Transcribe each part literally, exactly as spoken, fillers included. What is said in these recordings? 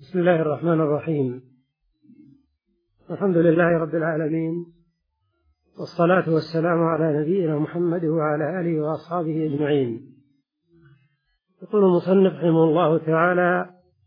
بسم الله الرحمن الرحيم. الحمد لله رب العالمين، والصلاة والسلام على نبينا محمد وعلى آله وأصحابه أجمعين. يقول المصنف رحمه الله تعالى: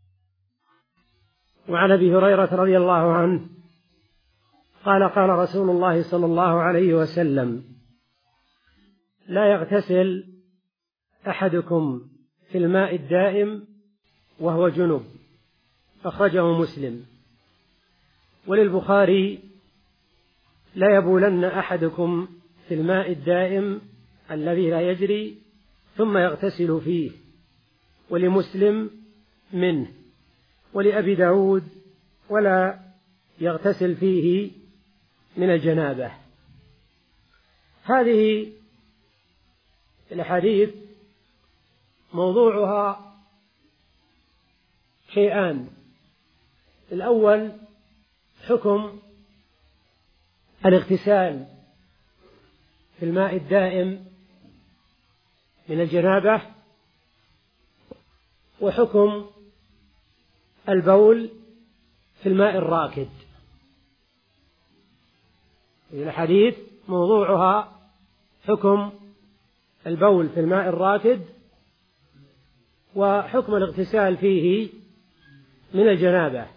وعن أبي هريرة رضي الله عنه قال: قال رسول الله صلى الله عليه وسلم: لا يغتسل أحدكم في الماء الدائم وهو جنب. أخرجه مسلم. وللبخاري: لا يبولن أحدكم في الماء الدائم الذي لا يجري ثم يغتسل فيه. ولمسلم: منه. ولأبي داود: ولا يغتسل فيه من الجنابة. هذه الأحاديث موضوعها شيئان: الأول حكم الاغتسال في الماء الدائم من الجنابة، وحكم البول في الماء الراكد. الحديث موضوعها حكم البول في الماء الراكد وحكم الاغتسال فيه من الجنابة.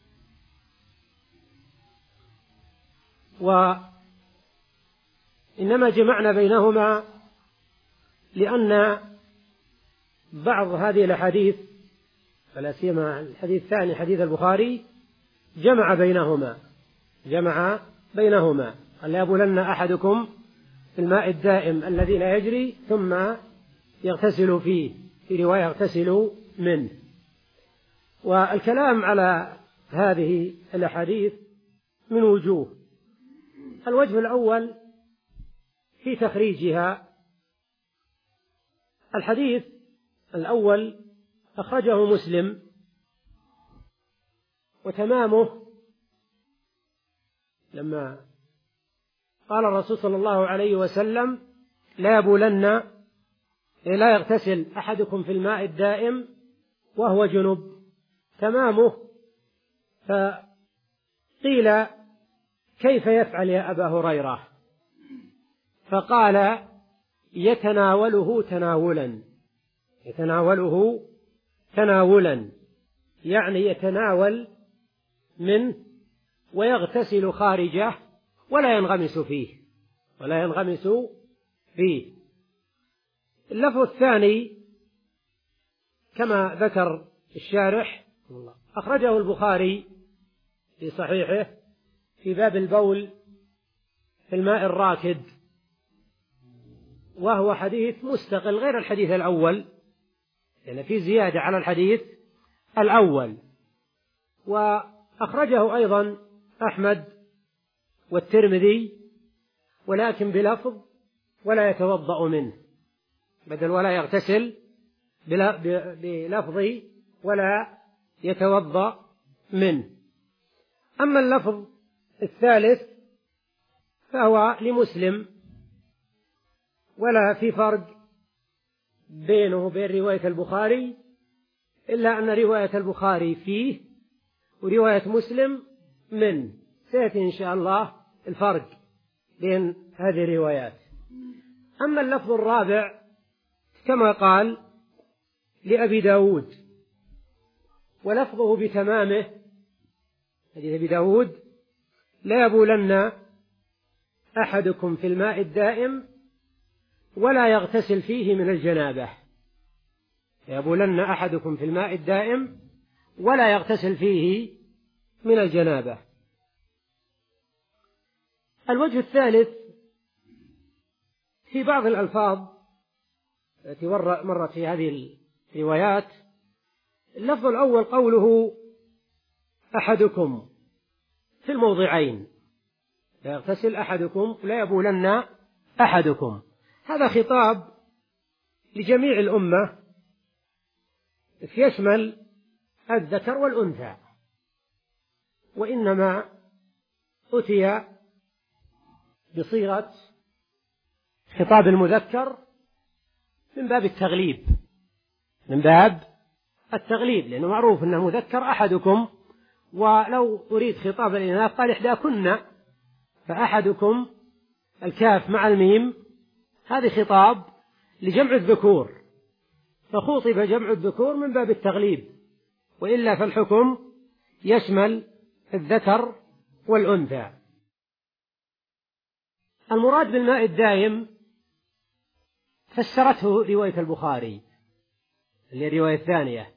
وإنما جمعنا بينهما لأن بعض هذه الأحاديث، فلا سيما الحديث الثاني حديث البخاري، جمع بينهما جمع بينهما قال: لا يبولن أحدكم في الماء الدائم الذي لا يجري ثم يغتسل فيه، في رواية يغتسل منه. والكلام على هذه الأحاديث من وجوه. الوجه الأول في تخريجها. الحديث الأول أخرجه مسلم، وتمامه لما قال الرسول صلى الله عليه وسلم: لا يبولن لا يغتسل أحدكم في الماء الدائم وهو جنب، تمامه. فقيل: كيف يفعل يا أبا هريرة؟ فقال: يتناوله تناولا يتناوله تناولا يعني يتناول منه ويغتسل خارجه ولا ينغمس فيه ولا ينغمس فيه. اللفظ الثاني كما ذكر الشارح أخرجه البخاري في صحيحه في باب البول في الماء الراكد، وهو حديث مستقل غير الحديث الأول، يعني في زيادة على الحديث الأول. وأخرجه أيضا أحمد والترمذي، ولكن بلفظ: ولا يتوضأ منه، بدل ولا يغتسل بلفظ ولا يتوضأ منه. أما اللفظ الثالث فهو لمسلم، ولا في فرق بينه وبين رواية البخاري، إلا أن رواية البخاري فيه ورواية مسلم من. سيأتي إن شاء الله الفرق بين هذه الروايات. أما اللفظ الرابع كما قال لأبي داود، ولفظه بتمامه حديث أبي داود: لا يبولن أحدكم في الماء الدائم ولا يغتسل فيه من الجنابة. لا يبولن أحدكم في الماء الدائم ولا يغتسل فيه من الجنابة. الوجه الثالث في بعض الألفاظ التي مرت في هذه الروايات. اللفظ الأول قوله: أحدكم في الموضعين، لا يغتسل أحدكم لا يبولن أحدكم. هذا خطاب لجميع الأمة يشمل الذكر والأنثى، وإنما أتي بصيغة خطاب المذكر من باب التغليب من باب التغليب، لأنه معروف أنه مذكر أحدكم، ولو أريد خطاب الإناث قال إحداكن، فأحدكم الكاف مع الميم هذه خطاب لجمع الذكور، فخوطب جمع الذكور من باب التغليب، وإلا فالحكم يشمل الذكر والأنثى. المراد بالماء الدائم فسرته رواية البخاري اللي هي الرواية الثانية،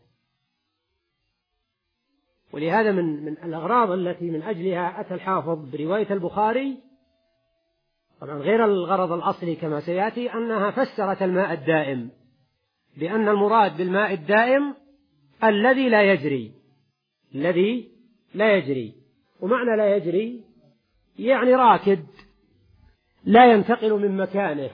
ولهذا من من الأغراض التي من أجلها أتى الحافظ برواية البخاري، طبعا غير الغرض الأصلي كما سيأتي، أنها فسرت الماء الدائم بأن المراد بالماء الدائم الذي لا يجري، الذي لا يجري، ومعنى لا يجري يعني راكد لا ينتقل من مكانه،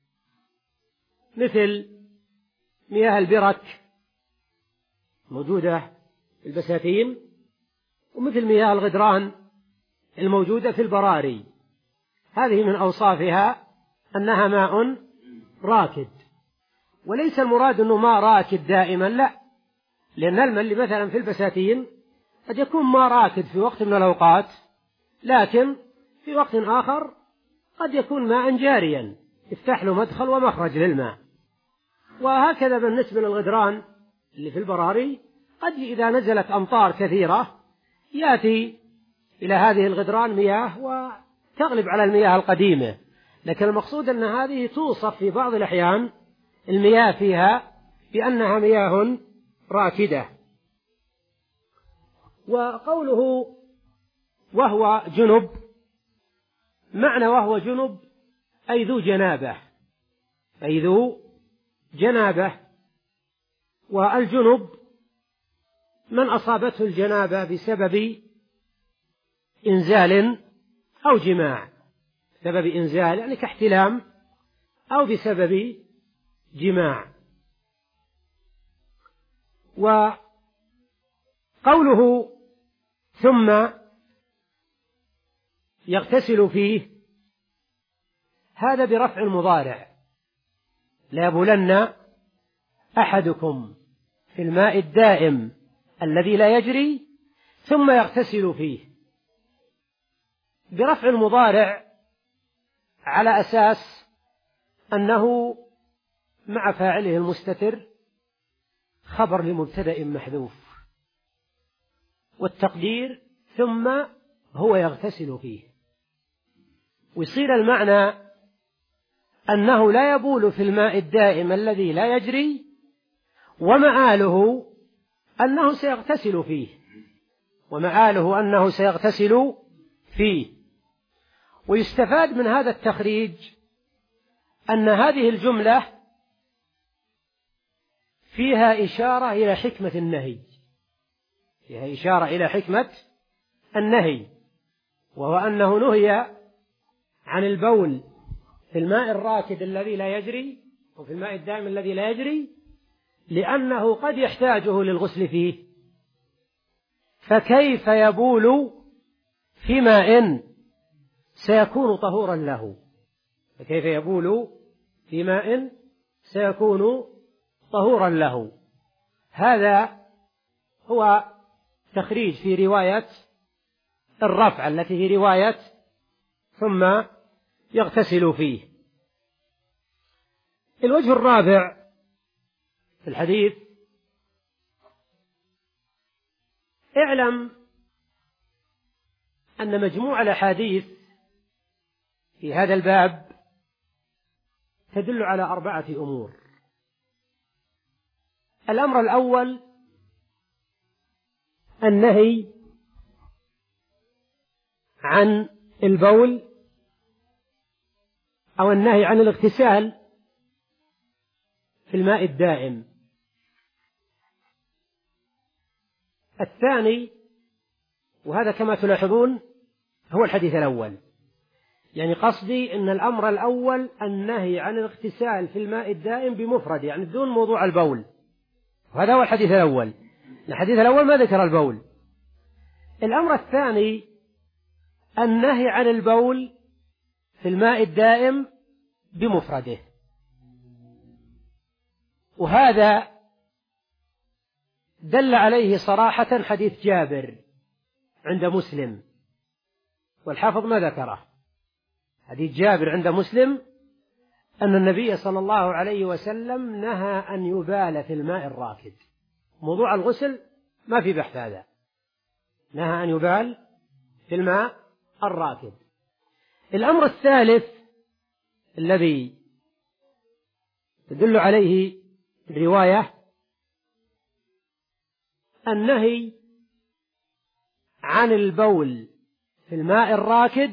مثل مياه البرك موجودة في البساتين، ومثل مياه الغدران الموجودة في البراري، هذه من أوصافها أنها ماء راكد. وليس المراد أنه ماء راكد دائما، لا، لأن الماء اللي مثلا في البساتين قد يكون ماء راكد في وقت من الأوقات، لكن في وقت آخر قد يكون ماء جاريا يفتح له مدخل ومخرج للماء. وهكذا بالنسبة للغدران اللي في البراري، قد إذا نزلت أمطار كثيرة يأتي إلى هذه الغدران مياه وتغلب على المياه القديمة، لكن المقصود أن هذه توصف في بعض الأحيان المياه فيها بأنها مياه راكدة. وقوله وهو جنب، معنى وهو جنب أي ذو جنابة، أي ذو جنابة. والجنب من أصابته الجنابة بسبب إنزال أو جماع، سبب إنزال يعني كاحتلام، أو بسبب جماع. وقوله ثم يغتسل فيه، هذا برفع المضارع، لا يبولن أحدكم في الماء الدائم الذي لا يجري ثم يغتسل فيه، برفع المضارع على أساس أنه مع فاعله المستتر خبر لمبتدأ محذوف، والتقدير ثم هو يغتسل فيه، ويصير المعنى أنه لا يبول في الماء الدائم الذي لا يجري، ومآله أنه سيغتسل فيه، ومآله أنه سيغتسل فيه. ويستفاد من هذا التخريج أن هذه الجملة فيها إشارة إلى حكمة النهي، فيها إشارة إلى حكمة النهي، وهو أنه نهي عن البول في الماء الراكد الذي لا يجري وفي الماء الدائم الذي لا يجري، لأنه قد يحتاجه للغسل فيه، فكيف يبول في ماء سيكون طهورا له، فكيف يبول في ماء سيكون طهورا له. هذا هو تخريج في رواية الرفع التي هي رواية ثم يغتسل فيه. الوجه الرابع في الحديث: اعلم أن مجموع الأحاديث في هذا الباب تدل على أربعة أمور. الأمر الأول النهي عن البول أو النهي عن الاغتسال في الماء الدائم. الثاني، وهذا كما تلاحظون هو الحديث الأول، يعني قصدي أن الأمر الأول النهي عن الاغتسال في الماء الدائم بمفرد، يعني دون موضوع البول، وهذا هو الحديث الأول. الحديث الأول ما ذكر البول. الأمر الثاني النهي عن البول في الماء الدائم بمفرده، وهذا دل عليه صراحة حديث جابر عند مسلم، والحافظ ما ذكره. حديث جابر عند مسلم أن النبي صلى الله عليه وسلم نهى أن يبال في الماء الراكد. موضوع الغسل ما في بحث، هذا نهى أن يبال في الماء الراكد. الأمر الثالث الذي تدل عليه الرواية النهي عن البول في الماء الراكد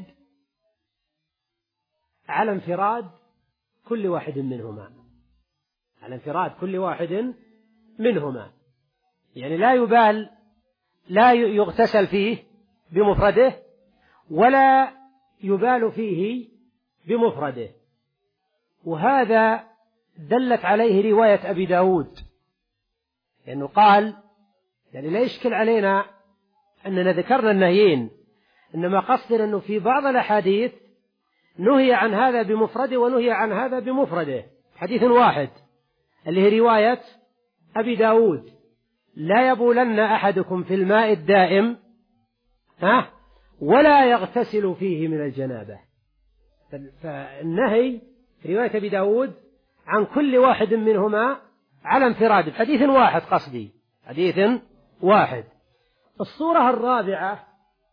على انفراد كل واحد منهما، على انفراد كل واحد منهما، يعني لا يبال، لا يغتسل فيه بمفرده ولا يبال فيه بمفرده. وهذا دلت عليه رواية أبي داود، لأنه قال يعني لا يشكل علينا أننا ذكرنا النهيين، إنما قصدنا أنه في بعض الأحاديث نهي عن هذا بمفرده ونهي عن هذا بمفرده، حديث واحد اللي هي رواية أبي داود: لا يبولن أحدكم في الماء الدائم ها ولا يغتسل فيه من الجنابة. فالنهي في رواية أبي داود عن كل واحد منهما على انفراد، حديث واحد، قصدي حديث واحد. الصورة الرابعة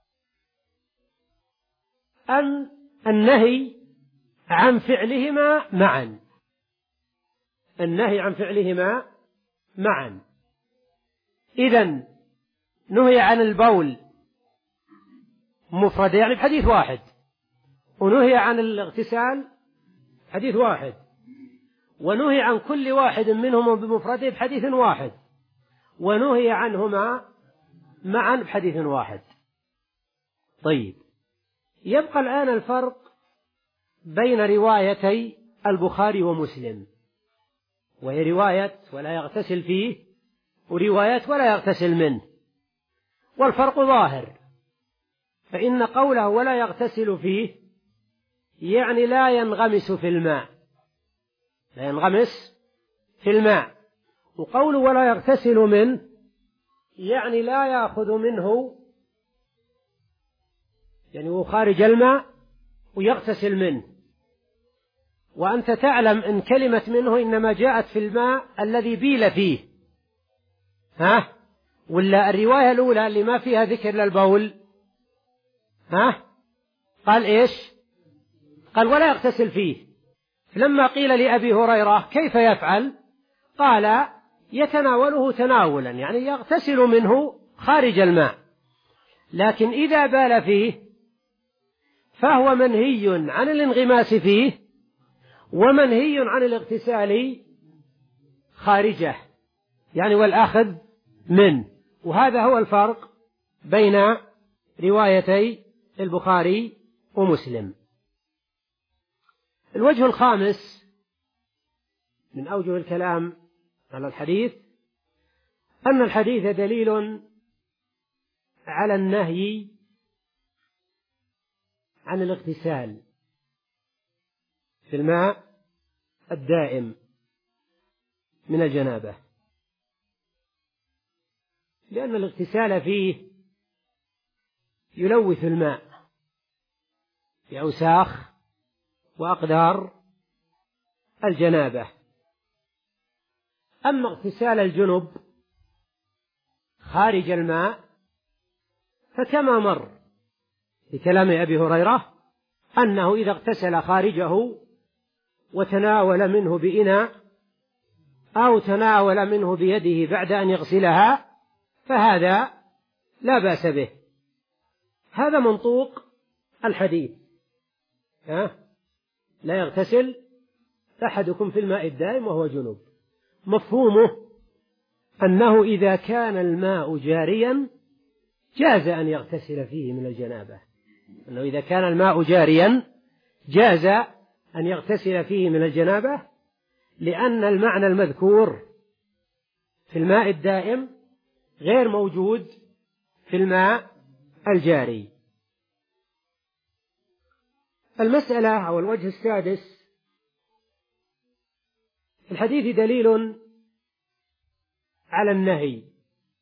أن النهي عن فعلهما معا، النهي عن فعلهما معا. إذن نهي عن البول مفرد يعني بحديث واحد، ونهي عن الاغتسال حديث واحد، ونهي عن كل واحد منهما بمفرده بحديث واحد، ونهي عنهما معا بحديث واحد. طيب، يبقى الآن الفرق بين روايتي البخاري ومسلم، وهي رواية ولا يغتسل فيه ورواية ولا يغتسل منه، والفرق ظاهر. فإن قوله ولا يغتسل فيه يعني لا ينغمس في الماء، لا ينغمس في الماء، وقوله ولا يغتسل منه يعني لا يأخذ منه، يعني هو خارج الماء ويغتسل منه. وأنت تعلم أن كلمة منه إنما جاءت في الماء الذي بيل فيه، ها؟ ولا الرواية الأولى اللي ما فيها ذكر للبول، ها؟ قال إيش؟ قال ولا يغتسل فيه. لما قيل لأبي هريرة كيف يفعل؟ قال يتناوله تناولا، يعني يغتسل منه خارج الماء، لكن إذا بال فيه فهو منهي عن الانغماس فيه ومنهي عن الاغتسال خارجه، يعني والأخذ منه. وهذا هو الفرق بين روايتي البخاري ومسلم. الوجه الخامس من أوجه الكلام على الحديث أن الحديث دليل على النهي عن الاغتسال في الماء الدائم من الجنابة، لأن الاغتسال فيه يلوث الماء بأوساخ وأقدار الجنابة. أما اغتسال الجنب خارج الماء فكما مر في كلام أبي هريرة أنه إذا اغتسل خارجه وتناول منه بإناء أو تناول منه بيده بعد أن يغسلها فهذا لا بأس به. هذا منطوق الحديث، ها؟ لا يغتسل أحدكم في الماء الدائم وهو جنوب. مفهومه أنه إذا كان الماء جاريا جاز أن يغتسل فيه من الجنابة، أنه إذا كان الماء جاريا جاز أن يغتسل فيه من الجنابة، لأن المعنى المذكور في الماء الدائم غير موجود في الماء الجاري. المسألة أو الوجه السادس: في الحديث دليل على النهي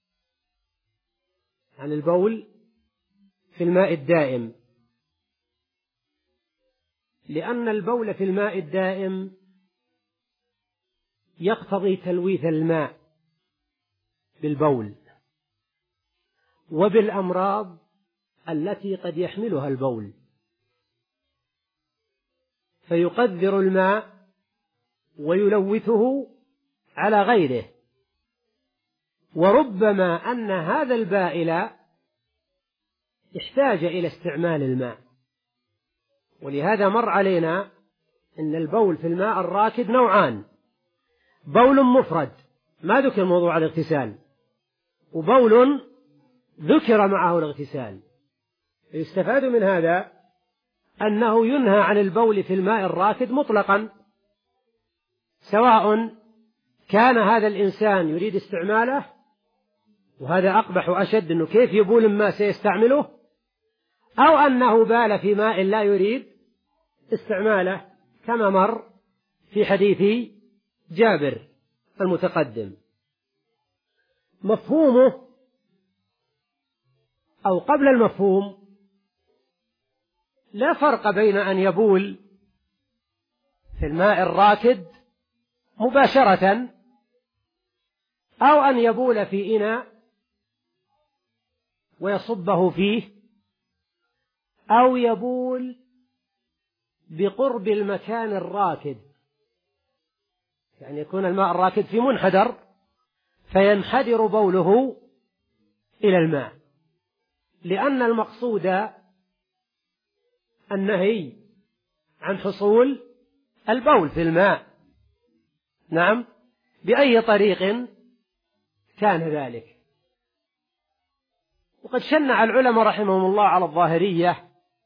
عن البول في الماء الدائم، لأن البول في الماء الدائم يقتضي تلويث الماء بالبول وبالأمراض التي قد يحملها البول، فيقذر الماء ويلوثه على غيره، وربما أن هذا البائل احتاج إلى استعمال الماء. ولهذا مر علينا أن البول في الماء الراكد نوعان: بول مفرد ما ذكر موضوع الاغتسال، وبول ذكر معه الاغتسال. يستفاد من هذا أنه ينهى عن البول في الماء الراكد مطلقا، سواء كان هذا الإنسان يريد استعماله، وهذا أقبح وأشد، أنه كيف يبول الماء سيستعمله، أو أنه بال في ماء لا يريد استعماله، كما مر في حديث جابر المتقدم. مفهومه أو قبل المفهوم، لا فرق بين أن يبول في الماء الراكد مباشرة أو أن يبول في إناء ويصبه فيه، أو يبول بقرب المكان الراكد، يعني يكون الماء الراكد في منحدر فينحدر بوله إلى الماء، لأن المقصود النهي عن حصول البول في الماء، نعم، بأي طريق كان ذلك. وقد شنع العلماء رحمهم الله على الظاهرية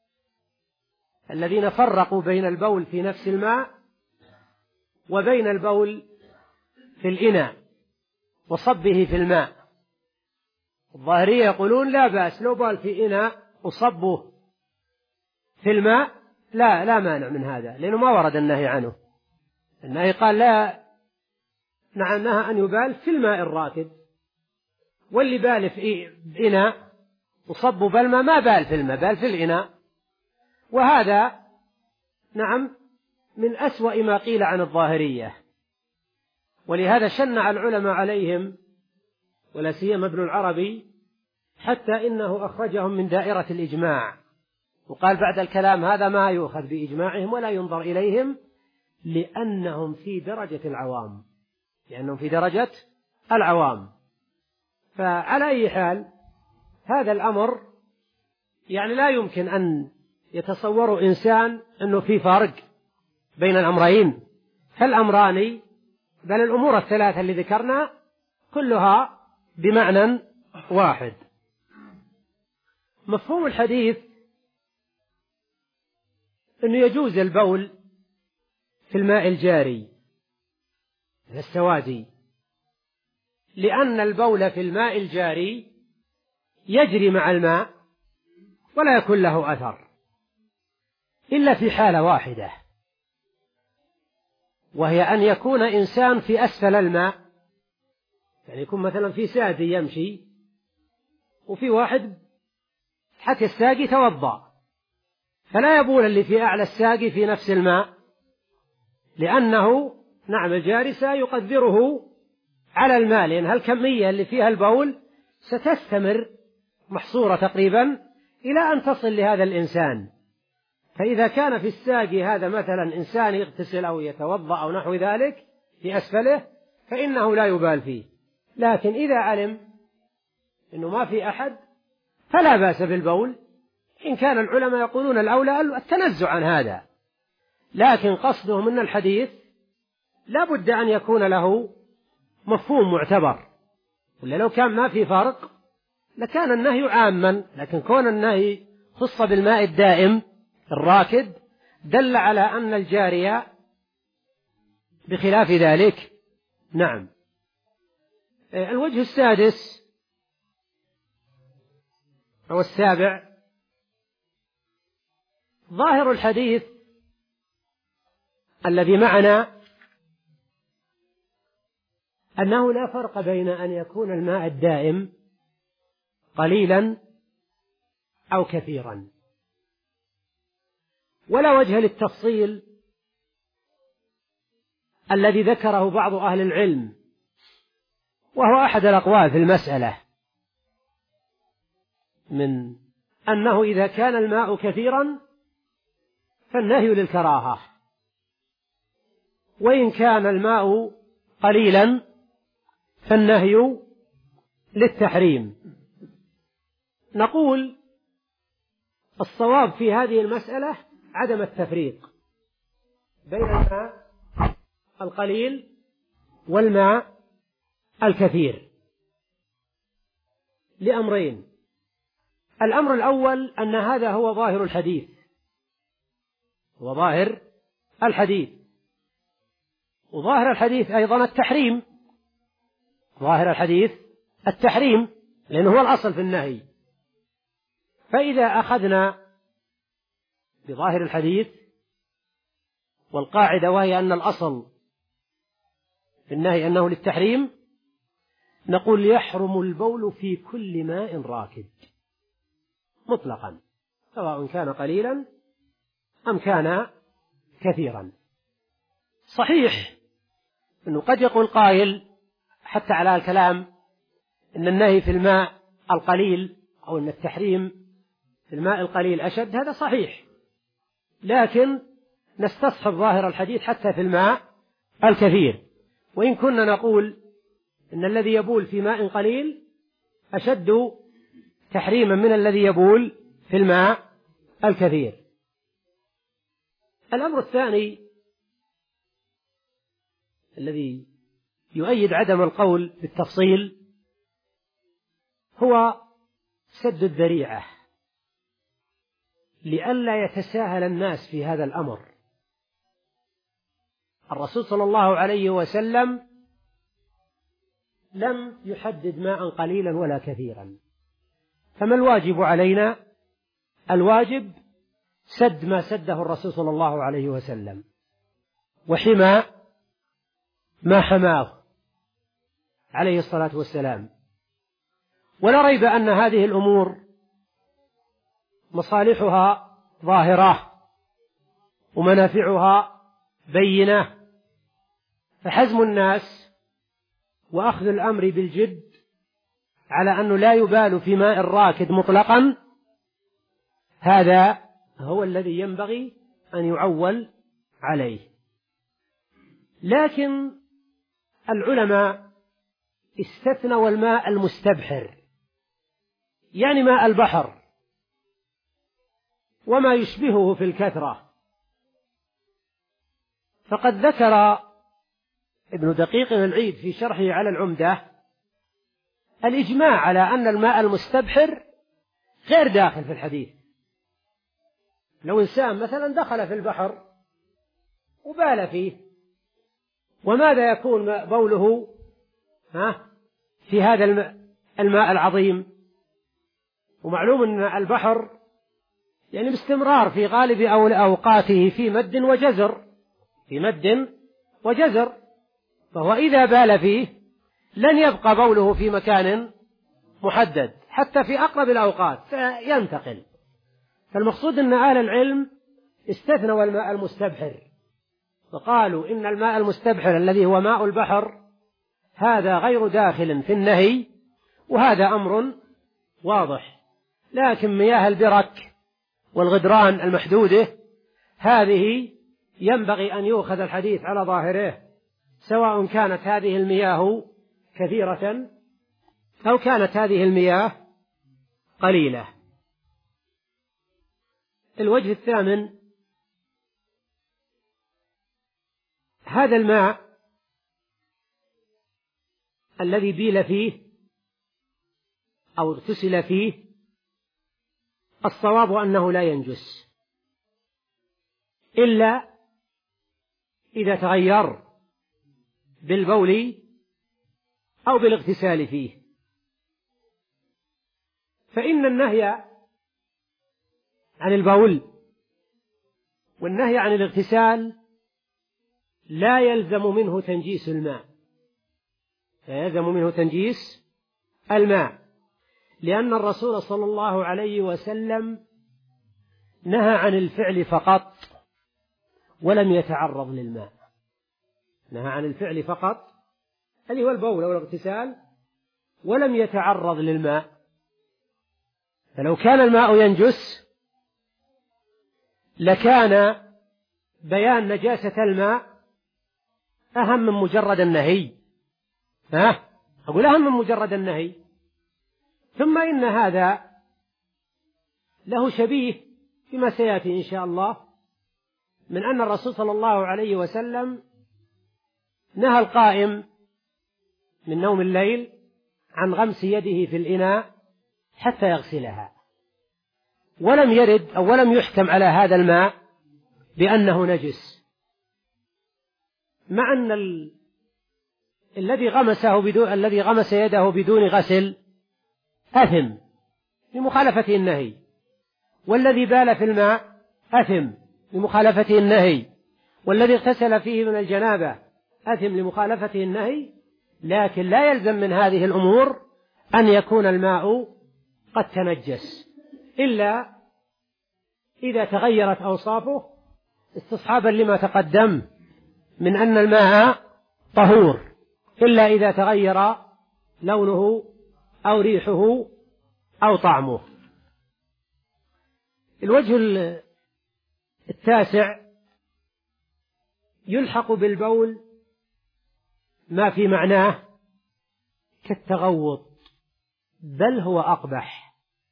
الذين فرقوا بين البول في نفس الماء وبين البول في الإناء وصبه في الماء. الظاهرية يقولون لا بأس لو بال في إناء وصبه في الماء، لا لا مانع من هذا، لأنه ما ورد النهي عنه. النهي قال لا، نعم، نهى أن يبال في الماء الراكد، واللي بال في إناء وصبه بالماء ما بال في الماء، بال في الإناء. وهذا نعم من أسوأ ما قيل عن الظاهرية، ولهذا شنع العلماء عليهم، ولا سيما ابن العربي، حتى إنه أخرجهم من دائرة الإجماع، وقال بعد الكلام هذا ما يؤخذ بإجماعهم ولا ينظر إليهم، لأنهم في درجة العوام، لأنهم في درجة العوام. فعلى أي حال هذا الأمر يعني لا يمكن أن يتصور إنسان أنه في فرق بين الأمرين، فالأمران بل الأمور الثلاثة اللي ذكرنا كلها بمعنى واحد. مفهوم الحديث أنه يجوز البول في الماء الجاري في السوادي، لأن البول في الماء الجاري يجري مع الماء ولا يكون له أثر إلا في حالة واحدة، وهي أن يكون إنسان في أسفل الماء، يعني يكون مثلا في سادي يمشي وفي واحد حتى الساقي توضأ، فلا يبول اللي في أعلى الساقي في نفس الماء، لأنه نعم الجاري سيقدره على الماء، لأن هالكمية اللي فيها البول ستستمر محصورة تقريبا إلى أن تصل لهذا الإنسان. فإذا كان في الساقي هذا مثلا إنسان يغتسل أو يتوضأ أو نحو ذلك في أسفله فإنه لا يبال فيه، لكن إذا علم أنه ما في أحد فلا بأس بالبول، إن كان العلماء يقولون الأولى التنزع عن هذا، لكن قصدهم أن الحديث لا بد أن يكون له مفهوم معتبر، ولا لو كان ما في فرق لكان النهي عاما، لكن كون النهي خص بالماء الدائم الراكد دل على أن الجارية بخلاف ذلك. نعم. الوجه السادس أو السابع، ظاهر الحديث الذي معنا أنه لا فرق بين أن يكون الماء الدائم قليلا أو كثيرا. ولا وجه للتفصيل الذي ذكره بعض أهل العلم، وهو أحد الأقوال في المسألة، من أنه إذا كان الماء كثيرا فالنهي للكراهة، وإن كان الماء قليلا فالنهي للتحريم. نقول الصواب في هذه المسألة عدم التفريق بين الماء القليل والماء الكثير لأمرين. الأمر الأول أن هذا هو ظاهر الحديث، هو ظاهر الحديث، وظاهر الحديث أيضا التحريم، ظاهر الحديث التحريم لأنه هو الأصل في النهي. فإذا أخذنا بظاهر الحديث والقاعدة وهي أن الأصل في النهي أنه للتحريم، نقول يحرم البول في كل ماء راكد مطلقا، سواء كان قليلا أم كان كثيرا. صحيح أنه قد يقول قائل حتى على الكلام أن النهي في الماء القليل أو أن التحريم في الماء القليل أشد، هذا صحيح، لكن نستصحب ظاهر الحديث حتى في الماء الكثير، وإن كنا نقول أن الذي يبول في ماء قليل أشد تحريما من الذي يبول في الماء الكثير. الأمر الثاني الذي يؤيد عدم القول بالتفصيل هو سد الذريعة، لئلا يتساهل الناس في هذا الأمر. الرسول صلى الله عليه وسلم لم يحدد ماء قليلا ولا كثيرا، فما الواجب علينا؟ الواجب سد ما سده الرسول صلى الله عليه وسلم، وحمى ما حماه عليه الصلاة والسلام. ولا ريب أن هذه الأمور مصالحها ظاهرة ومنافعها بينة، فحزم الناس وأخذ الأمر بالجد على أنه لا يبال في ماء الراكد مطلقا، هذا هو الذي ينبغي أن يعول عليه. لكن العلماء استثنوا الماء المستبحر، يعني ماء البحر وما يشبهه في الكثرة. فقد ذكر ابن دقيق العيد في شرحه على العمدة الإجماع على أن الماء المستبحر غير داخل في الحديث. لو إنسان مثلا دخل في البحر وبال فيه، وماذا يكون بوله ها في هذا الماء العظيم؟ ومعلوم أن البحر يعني باستمرار في غالب أوقاته في مد وجزر، في مد وجزر، فهو إذا بال فيه لن يبقى بوله في مكان محدد حتى في أقرب الأوقات سينتقل. فالمقصود أن أهل العلم استثنوا الماء المستبحر، فقالوا إن الماء المستبحر الذي هو ماء البحر هذا غير داخل في النهي، وهذا أمر واضح. لكن مياه البرك والغدران المحدودة هذه ينبغي أن يؤخذ الحديث على ظاهره، سواء كانت هذه المياه كثيرة أو كانت هذه المياه قليلة. الوجه الثامن: هذا الماء الذي بيل فيه أو اغتسل فيه الصواب أنه لا ينجس إلا إذا تغير بالبول أو بالاغتسال فيه. فإن النهي عن البول والنهي عن الاغتسال لا يلزم منه تنجيس الماء، لا يلزم منه تنجيس الماء، لأن الرسول صلى الله عليه وسلم نهى عن الفعل فقط ولم يتعرض للماء. نهى عن الفعل فقط اللي هو البول أو الاغتسال ولم يتعرض للماء. فلو كان الماء ينجس لكان بيان نجاسة الماء أهم من مجرد النهي. ها؟ أقول أهم من مجرد النهي. ثم إن هذا له شبيه فيما سيأتي إن شاء الله، من أن الرسول صلى الله عليه وسلم نهى القائم من نوم الليل عن غمس يده في الإناء حتى يغسلها، ولم يرد أو ولم يحكم على هذا الماء بأنه نجس، مع أن ال... الذي غمسه بدون الذي غمس يده بدون غسل أثم لمخالفته النهي، والذي بال في الماء أثم لمخالفته النهي، والذي اغتسل فيه من الجنابة أثم لمخالفته النهي. لكن لا يلزم من هذه الأمور أن يكون الماء قد تنجس إلا إذا تغيرت أوصافه استصحابا لما تقدم من أن الماء طهور، إلا إذا تغير لونه أو ريحه أو طعمه. الوجه التاسع يلحق بالبول ما في معناه كالتغوط، بل هو أقبح،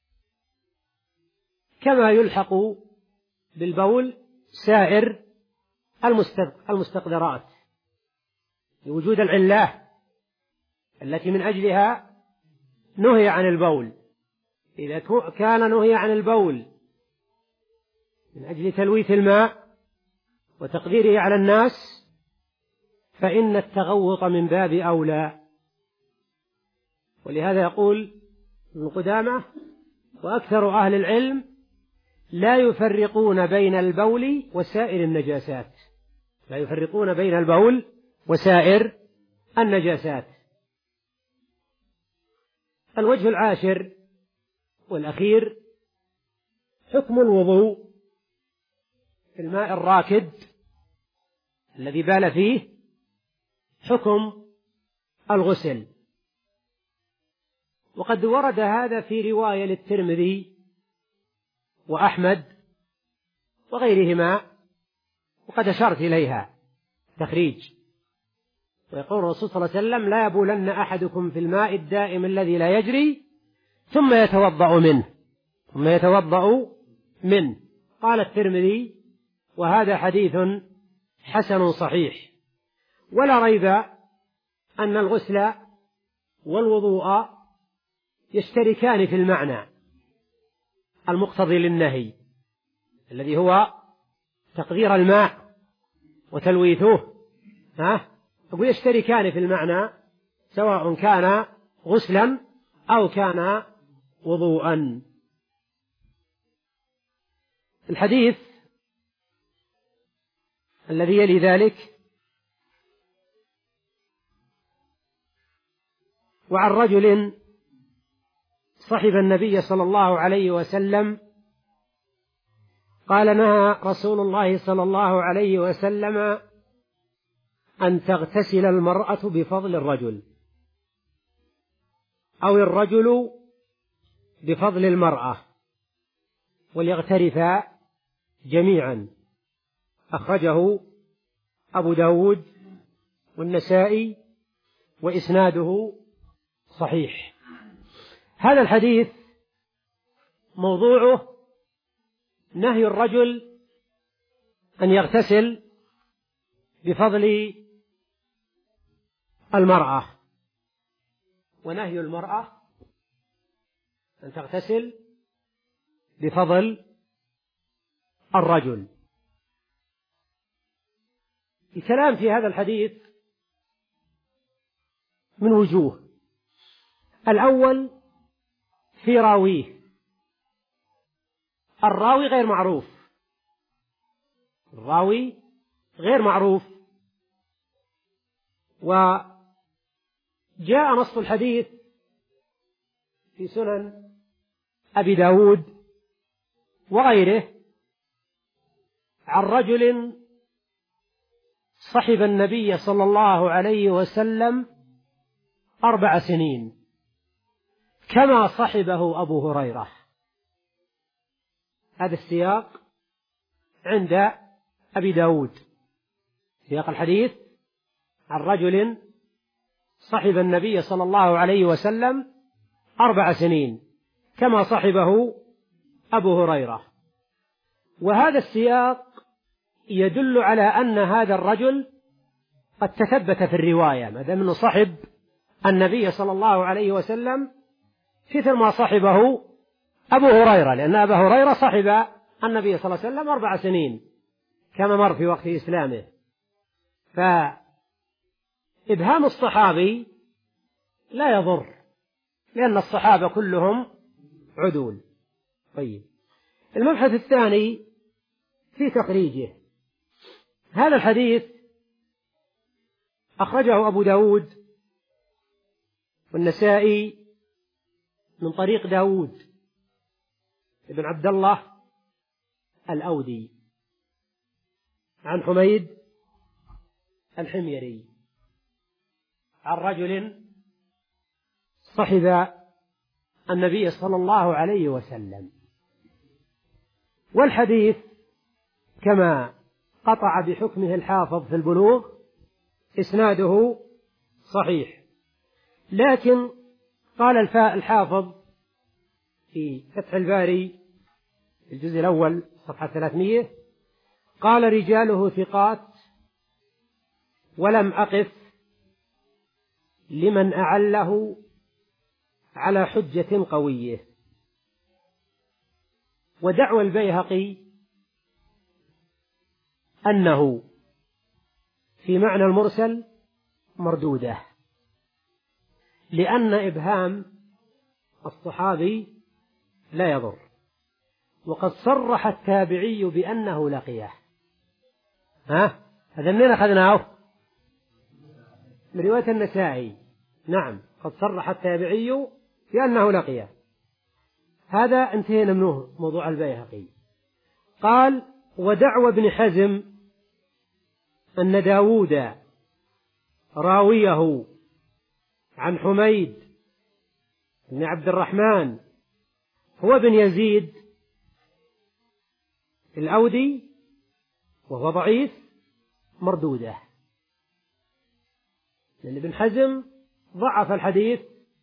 كما يلحق بالبول سائر المستقذرات لوجود العلة التي من أجلها نهي عن البول. إذا كان نهي عن البول من أجل تلويث الماء وتقديره على الناس فإن التغوط من باب أولى. ولهذا يقول ابن قدامة: وأكثر أهل العلم لا يفرقون بين البول وسائر النجاسات. لا يفرقون بين البول وسائر النجاسات. الوجه العاشر والأخير حكم الوضوء في الماء الراكد الذي بال فيه، حكم الغسل. وقد ورد هذا في رواية للترمذي وأحمد وغيرهما، وقد أشرت إليها تخريج. ويقول الرسول صلى الله عليه وسلم: لا يبولن أحدكم في الماء الدائم الذي لا يجري ثم يتوضأ منه ثم يتوضأ منه. قال الترمذي: وهذا حديث حسن صحيح. ولا ريب أن الغسل والوضوء يشتركان في المعنى المقتضي للنهي الذي هو تقدير الماء وتلويثه. ها؟ أقول يشتركان في المعنى سواء كان غسلا أو كان وضوءا. الحديث الذي يلي ذلك: وعن رجل صحب النبي صلى الله عليه وسلم قال: نهى رسول الله صلى الله عليه وسلم أن تغتسل المرأة بفضل الرجل أو الرجل بفضل المرأة وليغترفا جميعا. أخرجه أبو داود والنسائي وإسناده صحيح. هذا الحديث موضوعه نهي الرجل أن يغتسل بفضل المرأة، ونهي المرأة أن تغتسل بفضل الرجل. الكلام في هذا الحديث من وجوه. الأول في راويه. الراوي غير معروف الراوي غير معروف وجاء نص الحديث في سنن أبي داود وغيره عن رجل صحب النبي صلى الله عليه وسلم أربع سنين كما صحبه أبو هريرة. هذا السياق عند أبي داود، سياق الحديث عن رجل صحب النبي صلى الله عليه وسلم أربع سنين كما صحبه أبو هريرة. وهذا السياق يدل على أن هذا الرجل قد تثبت في الرواية، ما دام أنه صحب النبي صلى الله عليه وسلم مثل ما صحبه أبو هريرة، لأن أبا هريرة صحب النبي صلى الله عليه وسلم أربع سنين كما مر في وقت إسلامه. فإبهام الصحابي لا يضر، لأن الصحابة كلهم عدول. طيب، المبحث الثاني في تخريجه. هذا الحديث أخرجه أبو داود والنسائي من طريق داود بن عبد الله الأودي عن حميد الحميري عن رجل صحب النبي صلى الله عليه وسلم. والحديث كما قطع بحكمه الحافظ في البلوغ إسناده صحيح، لكن قال الحافظ في فتح الباري الجزء الأول صفحة ثلاثمائة قال رجاله ثقات ولم أقف لمن أعله على حجة قوية. ودعوى البيهقي أنه في معنى المرسل مردودة، لأن إبهام الصحابي لا يضر، وقد صرح التابعي بأنه لقيه. ها هذا منين أخذناه؟ من رواية النسائي. نعم، قد صرح التابعي بأنه لقيه. هذا انتهينا منه موضوع البيهقي. قال ودعوى ابن حزم أن داود راويه عن حميد بن عبد الرحمن هو بن يزيد الأودي وهو ضعيف مردودة، لأن ابن حزم ضعف الحديث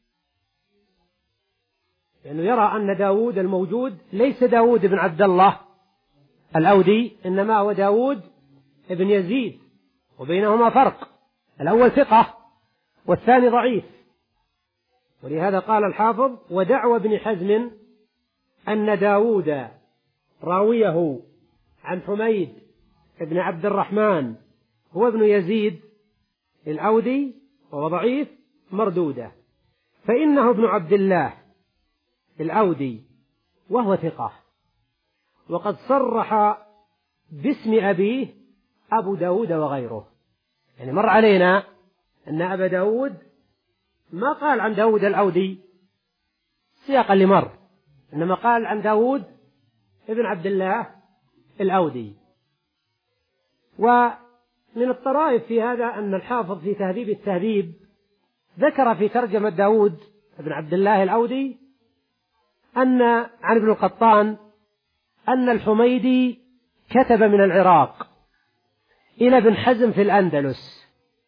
لأنه يرى أن داود الموجود ليس داود بن عبد الله الأودي، إنما هو داود بن يزيد، وبينهما فرق، الأول ثقة والثاني ضعيف. ولهذا قال الحافظ ودعوى ابن حزم أن داود راويه عن حميد بن عبد الرحمن هو ابن يزيد الأودي وهو ضعيف مردودة، فإنه ابن عبد الله الأودي وهو ثقة، وقد صرح باسم أبيه أبو داود وغيره. يعني مر علينا أن أبا داود ما قال عن داود الأودي سياق اللي مر، إنما قال عن داود ابن عبد الله الأودي. ومن الطرائف في هذا أن الحافظ في تهذيب التهذيب ذكر في ترجمة داود ابن عبد الله الأودي أن عن ابن القطان أن الحميدي كتب من العراق إلى ابن حزم في الأندلس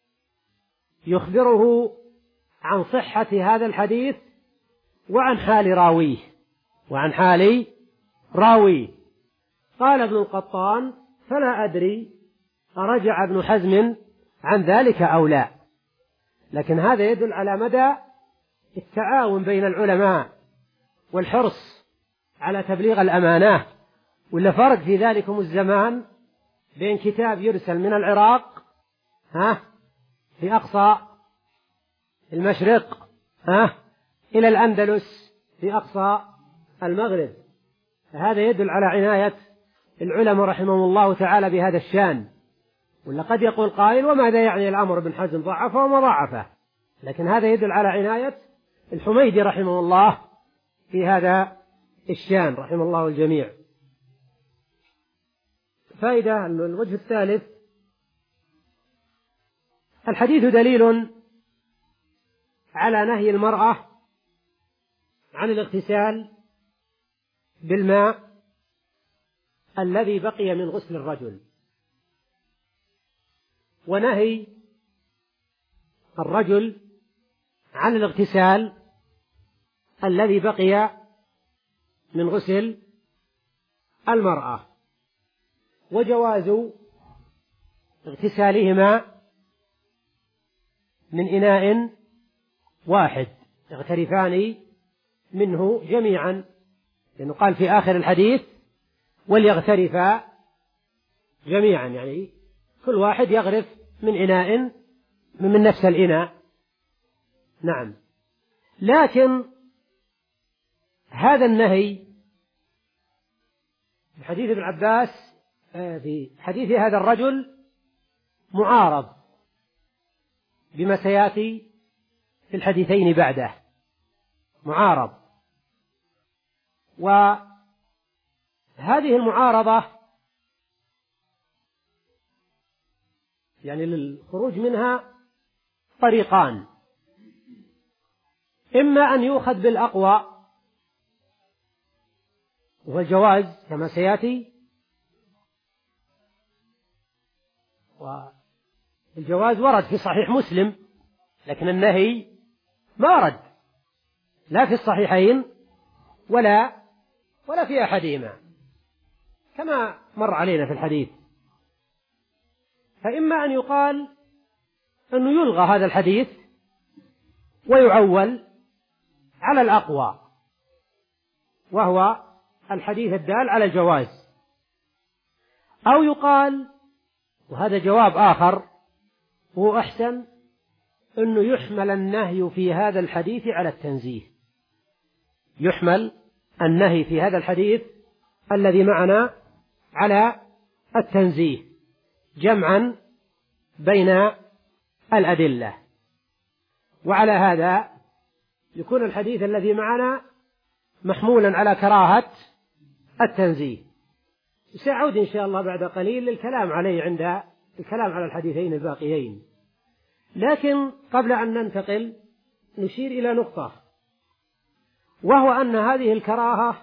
يخبره عن صحة هذا الحديث وعن حال راويه وعن حال راويه. قال ابن القطان فلا أدري أرجع ابن حزم عن ذلك أو لا، لكن هذا يدل على مدى التعاون بين العلماء والحرص على تبليغ الأمانة. ولا فرق في ذلكم الزمان بين كتاب يرسل من العراق ها في أقصى المشرق ها إلى الأندلس في أقصى المغرب، فهذا يدل على عناية العلماء رحمهم الله تعالى بهذا الشان. ولا قد يقول قائل وماذا يعني الأمر ابن حزم ضعفه وما ضعفه، لكن هذا يدل على عناية الحميدي رحمه الله في هذا الشان رحم الله الجميع. فائدة الوجه الثالث: الحديث دليل على نهي المرأة عن الاغتسال بالماء الذي بقي من غسل الرجل، ونهي الرجل عن الاغتسال الذي بقي من غسل المرأة، وجواز اغتسالهما من إناء واحد يغترفان منه جميعا، لأنه قال في آخر الحديث: وليغترفا جميعا، يعني كل واحد يغرف من إناء من نفس الإناء. نعم. لكن هذا النهي في حديث ابن عباس في حديث هذا الرجل معارض بما سيأتي في الحديثين بعده، معارض. وهذه المعارضة يعني للخروج منها طريقان: إما أن يؤخذ بالأقوى وهو الجواز كما سيأتي، والجواز ورد في صحيح مسلم، لكن النهي ما ورد لا في الصحيحين ولا ولا في أحدهما كما مر علينا في الحديث. فإما أن يقال أنه يلغى هذا الحديث ويعول على الأقوى وهو الحديث الدال على الجواز، أو يقال، وهذا جواب آخر هو أحسن، أنه يحمل النهي في هذا الحديث على التنزيه، يحمل النهي في هذا الحديث الذي معنا على التنزيه، جمعا بين الأدلة. وعلى هذا يكون الحديث الذي معنا محمولا على كراهة التنزيه. سأعود إن شاء الله بعد قليل للكلام عليه عند الكلام على الحديثين الباقيين، لكن قبل أن ننتقل نشير إلى نقطة، وهو أن هذه الكراهة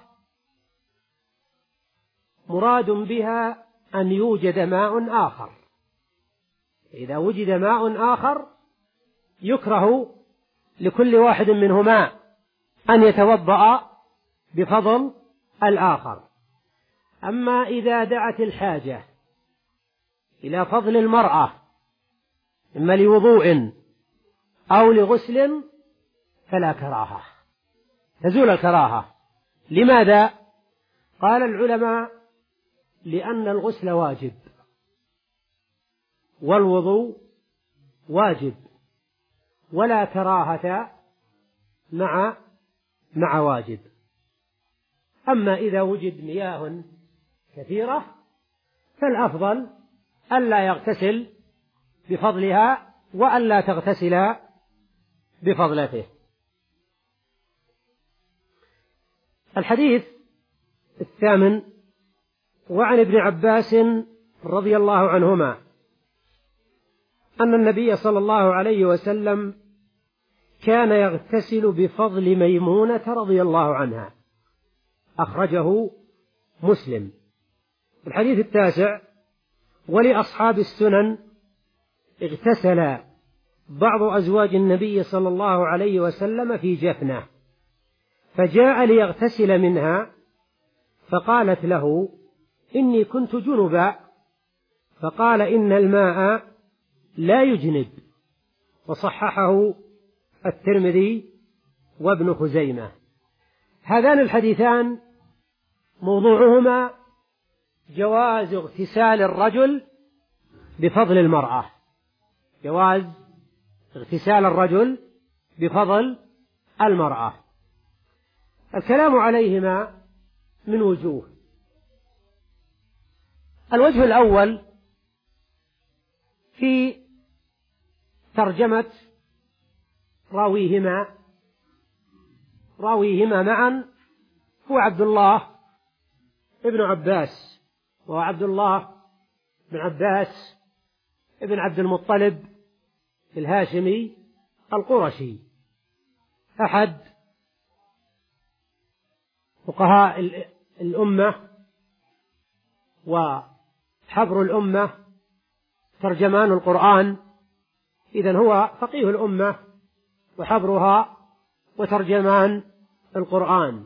مراد بها أن يوجد ماء آخر. إذا وجد ماء آخر يكره لكل واحد منهما أن يتوضأ بفضل الآخر. أما إذا دعت الحاجة إلى فضل المرأة إما لوضوء أو لغسل فلا كراهة، تزول الكراهة. لماذا؟ قال العلماء: لأن الغسل واجب والوضوء واجب، ولا كراهة مع مع واجب. أما إذا وجد مياه كثيرة فالأفضل ألا يغتسل بفضلها وألا تغتسل بفضلته. الحديث الثامن: وعن ابن عباس رضي الله عنهما أن النبي صلى الله عليه وسلم كان يغتسل بفضل ميمونة رضي الله عنها، أخرجه مسلم. الحديث التاسع: ولأصحاب السنن اغتسل بعض أزواج النبي صلى الله عليه وسلم في جفنة، فجاء ليغتسل منها فقالت له: إني كنت جنبا، فقال: إن الماء لا يجنب. وصححه الترمذي وابن خزيمة. هذان الحديثان موضوعهما جواز اغتسال الرجل بفضل المرأة، جواز اغتسال الرجل بفضل المرأة. الكلام عليهما من وجوه: الوجه الأول في ترجمة راويهما راويهما معا هو عبد الله ابن عباس، وهو عبد الله بن عباس ابن عبد المطلب الهاشمي القرشي، أحد فقهاء الأمة وحبر الأمة، ترجمان القرآن، إذن هو فقيه الأمة وحبرها وترجمان القرآن.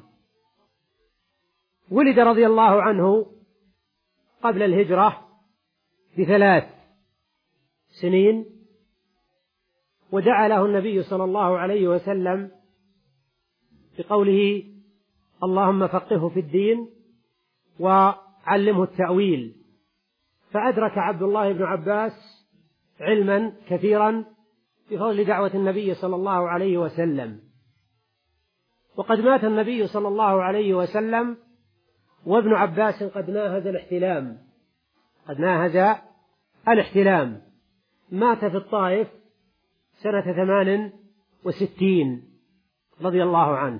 ولد رضي الله عنه قبل الهجرة بثلاث سنين، ودعا له النبي صلى الله عليه وسلم بقوله: اللهم فقهه في الدين وعلمه التأويل. فأدرك عبد الله بن عباس علما كثيرا بفضل دعوة النبي صلى الله عليه وسلم. وقد مات النبي صلى الله عليه وسلم وابن عباس قد ناهز الاحتلام، قد ناهز الاحتلام، مات في الطائف سنة ثمان وستين رضي الله عنه.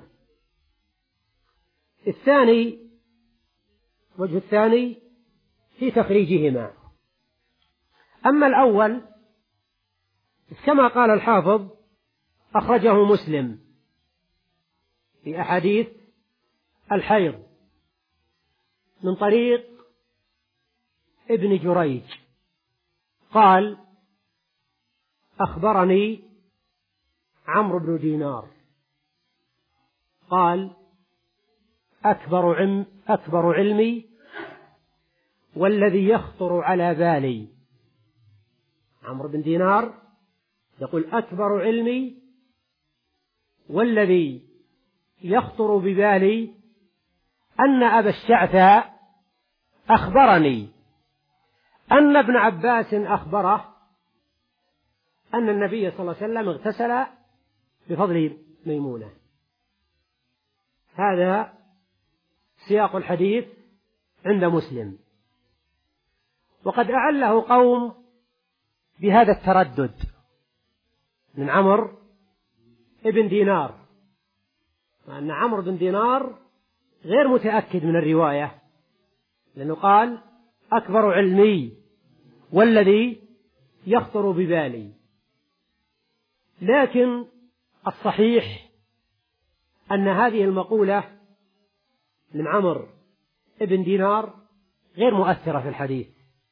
الثاني، وجه الثاني في تخريجهما. أما الأول كما قال الحافظ أخرجه مسلم في أحاديث الحيض من طريق ابن جريج قال: أخبرني عمرو بن دينار قال: أكبر, عم أكبر علمي والذي يخطر على بالي. عمرو بن دينار يقول: أكبر علمي والذي يخطر ببالي أن أبا الشعثاء أخبرني أن ابن عباس أخبره أن النبي صلى الله عليه وسلم اغتسل بفضل ميمونة. هذا سياق الحديث عند مسلم. وقد أعله قوم بهذا التردد من عمرو بن دينار، وأن عمرو بن دينار غير متأكد من الرواية، لأنه قال: أكبر علمي والذي يخطر ببالي. لكن الصحيح أن هذه المقولة من عمرو بن دينار غير مؤثرة في الحديث،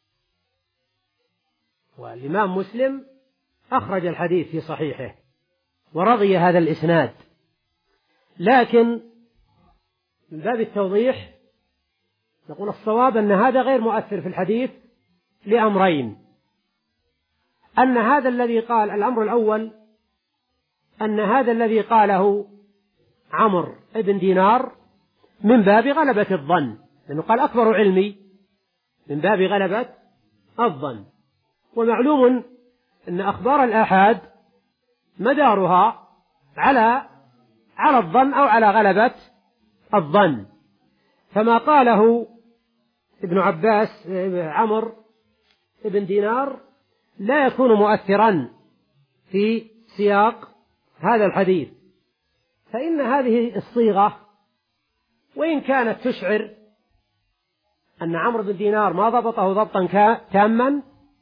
والإمام مسلم أخرج الحديث في صحيحه ورضي هذا الإسناد. لكن من باب التوضيح نقول الصواب أن هذا غير مؤثر في الحديث لأمرين: أن هذا الذي قال الأمر الأول أن هذا الذي قاله عمرو بن دينار من باب غلبة الظن، لأنه قال أكبر علمي من باب غلبة الظن. ومعلوم أن أخبار الآحاد مدارها على على الظن أو على غلبة الظن، فما قاله ابن عباس عمرو بن دينار لا يكون مؤثرا في سياق هذا الحديث. فإن هذه الصيغة وإن كانت تشعر أن عمرو بن دينار ما ضبطه ضبطا تاما،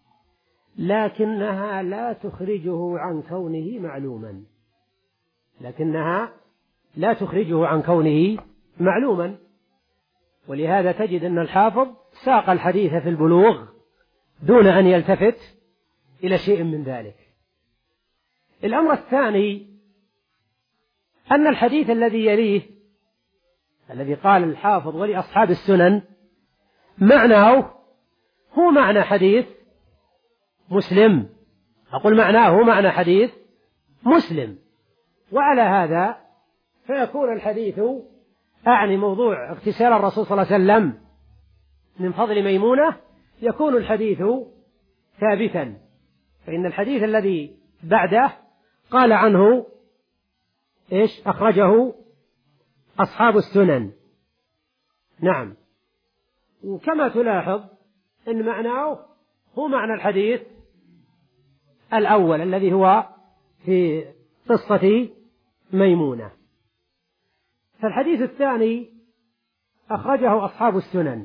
لكنها لا تخرجه عن كونه معلوما، لكنها لا تخرجه عن كونه معلوما. ولهذا تجد أن الحافظ ساق الحديث في البلوغ دون أن يلتفت إلى شيء من ذلك. الأمر الثاني أن الحديث الذي يليه الذي قال الحافظ ولأصحاب السنن معناه هو معنى حديث مسلم، أقول معناه هو معنى حديث مسلم. وعلى هذا فيكون الحديث أعني موضوع اغتسال الرسول صلى الله عليه وسلم من فضل ميمونة، يكون الحديث ثابتا. فإن الحديث الذي بعده قال عنه إيش؟ أخرجه أصحاب السنن. نعم. وكما تلاحظ أن معناه هو معنى الحديث الأول الذي هو في قصة ميمونة. فالحديث الثاني أخرجه أصحاب السنن.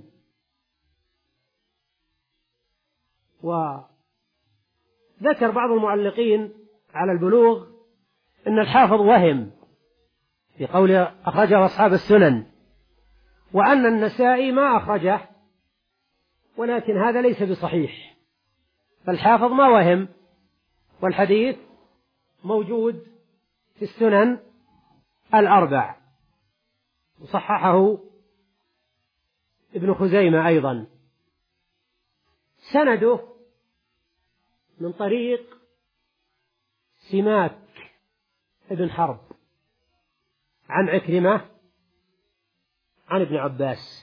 وذكر بعض المعلقين على البلوغ أن الحافظ وهم في قوله أخرجه أصحاب السنن، وأن النسائي ما أخرجه، ولكن هذا ليس بصحيح، فالحافظ ما وهم، والحديث موجود في السنن الأربع، وصححه ابن خزيمة أيضا. سنده من طريق سماك ابن حرب عن عكرمة عن ابن عباس.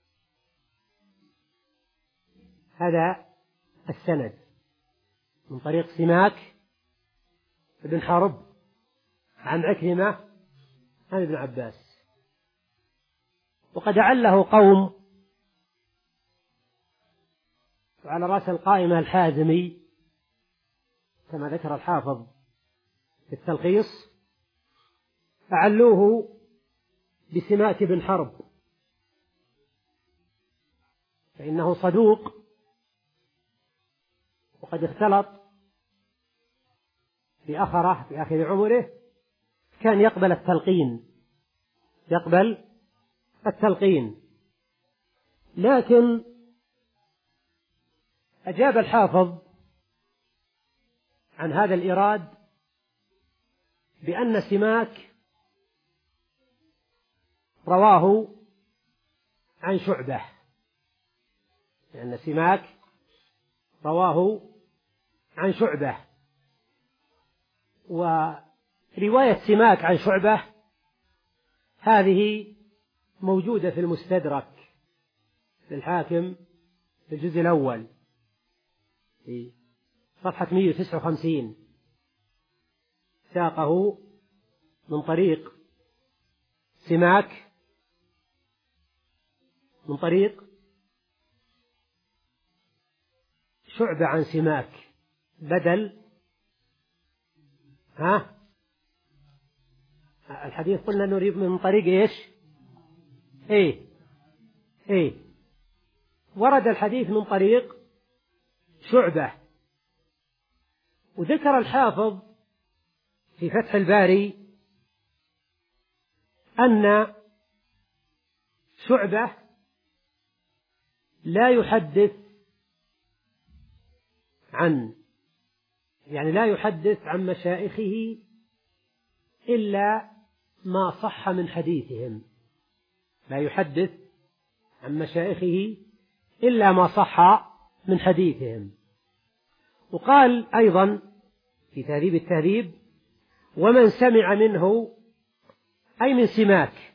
هذا السند من طريق سماك ابن حرب عن عكرمة عن ابن عباس. وقد عله قوم، وعلى رأس القائمة الحازمي كما ذكر الحافظ في التلخيص، أعلوه بسماك بن حرب، فإنه صدوق وقد اختلط في أخره في آخر عمره، كان يقبل التلقين يقبل التلقين لكن أجاب الحافظ عن هذا الإيراد بأن سماك رواه عن شعبة، لأن سماك رواه عن شعبة. ورواية سماك عن شعبة هذه موجودة في المستدرك للحاكم في الجزء الأول في صفحة مئة وتسعة وخمسين، ساقه من طريق سماك من طريق شعبة عن سماك، بدل ها الحديث قلنا نريد من طريق ايش؟ ايه ايه ورد الحديث من طريق شعبة. وذكر الحافظ في فتح الباري أن شعبة لا يحدث عن يعني لا يحدث عن مشايخه إلا ما صح من حديثهم، لا يحدث عن مشايخه إلا ما صح من حديثهم. وقال أيضا في تهذيب التهذيب: ومن سمع منه أي من سماك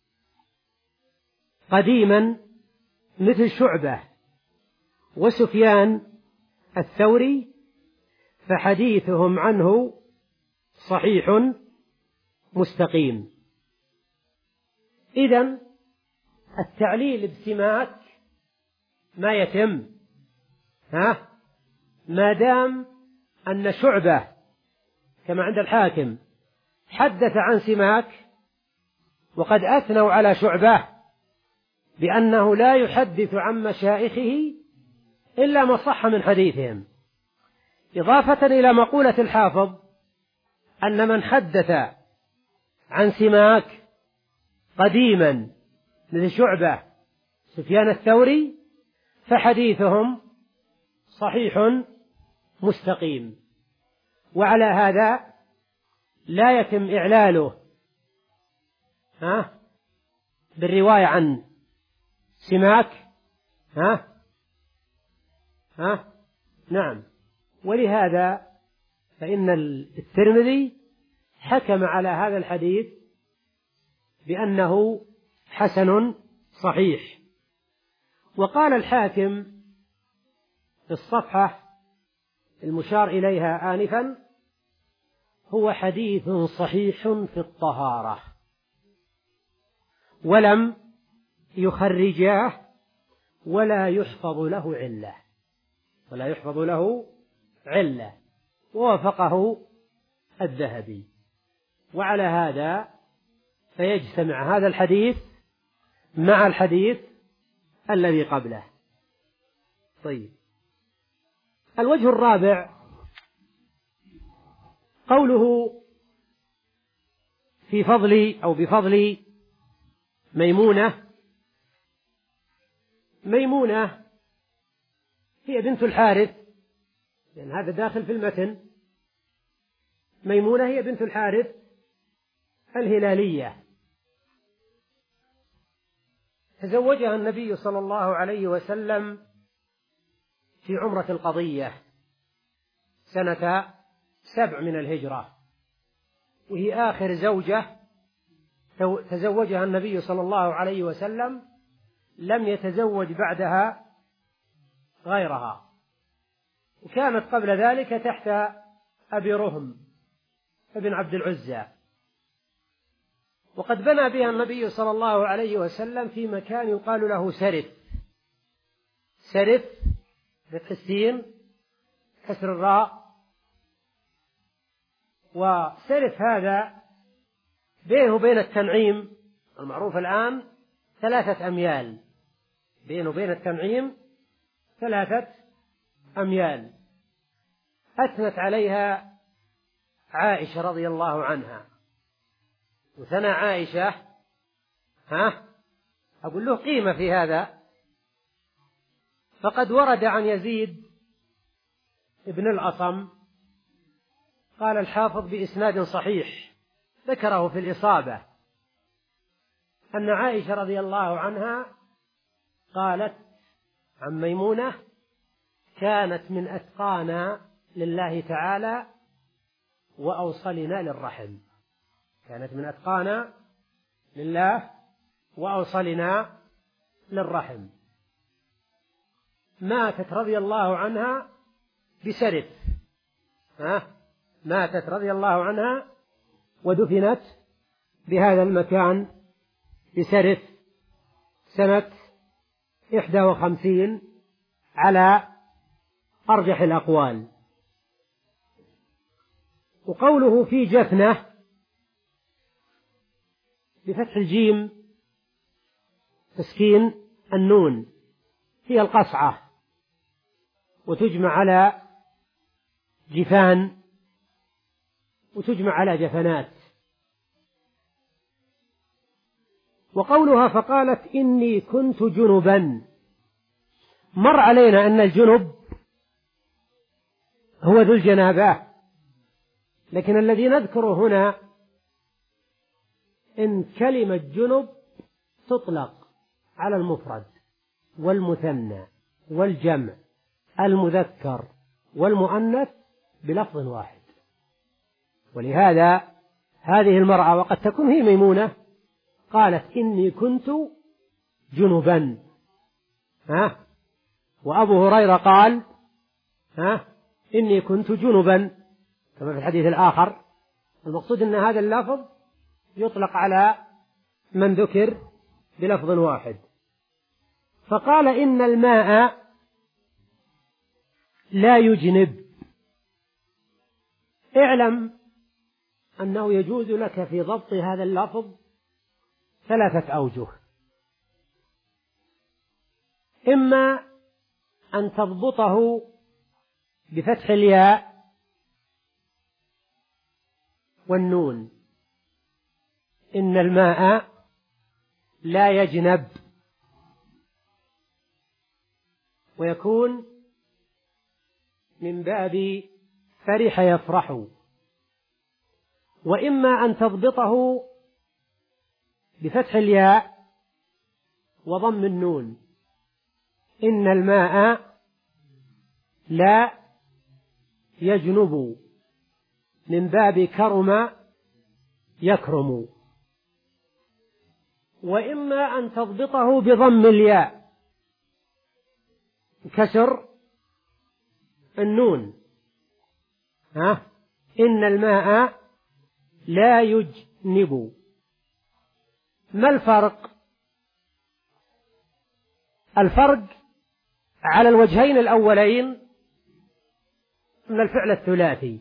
قديما مثل شعبة وسفيان الثوري فحديثهم عنه صحيح مستقيم. إذن التعليل بسماك ما يتم ها ما دام أن شعبة كما عند الحاكم حدث عن سماك، وقد أثنوا على شعبة بأنه لا يحدث عن مشايخه إلا ما صح من حديثهم، إضافة إلى مقولة الحافظ أن من حدث عن سماك قديما مثل شعبة سفيان الثوري فحديثهم صحيح مستقيم. وعلى هذا لا يتم إعلاله ها بالرواية عن سماك ها ها نعم. ولهذا فإن الترمذي حكم على هذا الحديث بأنه حسن صحيح. وقال الحاكم في الصفحة المشار إليها آنفا: هو حديث صحيح في الطهارة، ولم يخرجاه ولا يحفظ له علة ولا يحفظ له علة ووافقه الذهبي. وعلى هذا فيجتمع هذا الحديث مع الحديث الذي قبله. طيب، الوجه الرابع قوله في فضل أو بفضل ميمونة. ميمونة هي بنت الحارث، لأن يعني هذا داخل في المتن. ميمونة هي بنت الحارث الهلالية، تزوجها النبي صلى الله عليه وسلم في عمرة القضية سنة سبع من الهجرة، وهي آخر زوجة تزوجها النبي صلى الله عليه وسلم، لم يتزوج بعدها غيرها، وكانت قبل ذلك تحت أبي رهم ابن عبد العزى. وقد بنى بها النبي صلى الله عليه وسلم في مكان يقال له سرف. سرف فتح السين كسر الراء. وسرف هذا بينه وبين التنعيم المعروف الآن ثلاثة أميال، بينه وبين التنعيم ثلاثة أميال. أثنت عليها عائشة رضي الله عنها، وثنى عائشة ها أقول له قيمة في هذا. فقد ورد عن يزيد ابن الأصم قال الحافظ بإسناد صحيح ذكره في الإصابة أن عائشة رضي الله عنها قالت عن ميمونة: كانت من أتقانا لله تعالى وأوصلنا للرحم. كانت من أتقانا لله وأوصلنا للرحم. ماتت رضي الله عنها بسرف، ها ماتت رضي الله عنها ودفنت بهذا المكان بسرف سنة إحدى وخمسين على أرجح الأقوال. وقوله في جفنة بفتح الجيم تسكين النون هي القصعة، وتجمع على جفان وتجمع على جفنات. وقولها فقالت إني كنت جنبا، مر علينا أن الجنب هو ذو الجنابة، لكن الذي نذكره هنا إن كلمة جنب تطلق على المفرد والمثنى والجمع المذكر والمؤنث بلفظ واحد. ولهذا هذه المرأة وقد تكون هي ميمونة قالت إني كنت جنبا، ها وأبو هريرة قال ها إني كنت جنبا كما في الحديث الآخر. المقصود أن هذا اللفظ يطلق على من ذكر بلفظ واحد. فقال إن الماء لا يجنب. اعلم أنه يجوز لك في ضبط هذا اللفظ ثلاثة أوجه: إما أن تضبطه بفتح الياء والنون، إن الماء لا يجنب، ويكون من باب فرح يفرح. وإما أن تضبطه بفتح الياء وضم النون، إن الماء لا يجنب، من باب كرم يكرم. وإما أن تضبطه بضم الياء كسر النون، ها إن الماء لا يجنب. ما الفرق؟ الفرق على الوجهين الأولين من الفعل الثلاثي،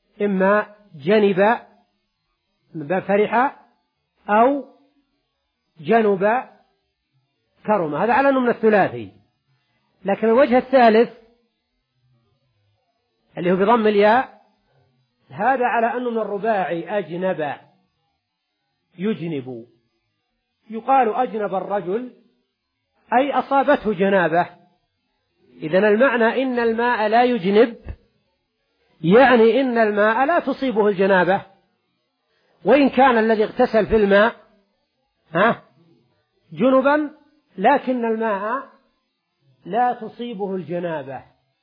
إما جنب من باب فرح أو جنب كرم، هذا على أنه من الثلاثي. لكن الوجه الثالث اللي هو بضم الياء هذا على أنه من الرباعي أجنب يجنب، يقال أجنب الرجل أي أصابته جنابة. إذن المعنى إن الماء لا يجنب، يعني إن الماء لا تصيبه الجنابة، وإن كان الذي اغتسل في الماء ها جنبا لكن الماء لا تصيبه الجنابة.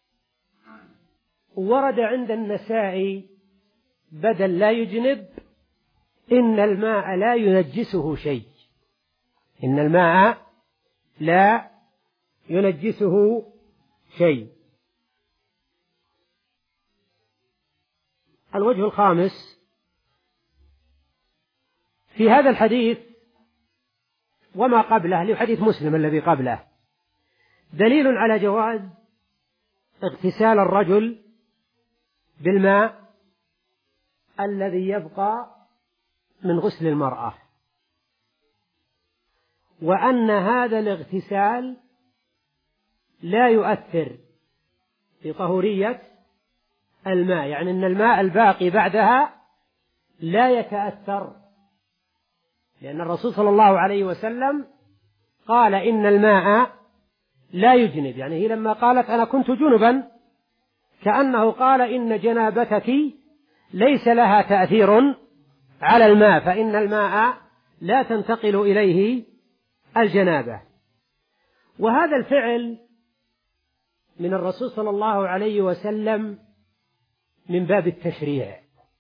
ورد عند النسائي بدل لا يجنب إن الماء لا ينجسه شيء، إن الماء لا ينجسه شيء. الوجه الخامس في هذا الحديث وما قبله لحديث مسلم الذي قبله دليل على جواز اغتسال الرجل بالماء الذي يبقى من غسل المرأة، وأن هذا الاغتسال لا يؤثر في طهورية الماء، يعني أن الماء الباقي بعدها لا يتأثر، لأن الرسول صلى الله عليه وسلم قال إن الماء لا يجنب، يعني هي لما قالت أنا كنت جنبا كأنه قال إن جنابتك ليس لها تأثير على الماء، فإن الماء لا تنتقل إليه الجنابة. وهذا الفعل من الرسول صلى الله عليه وسلم من باب التشريع،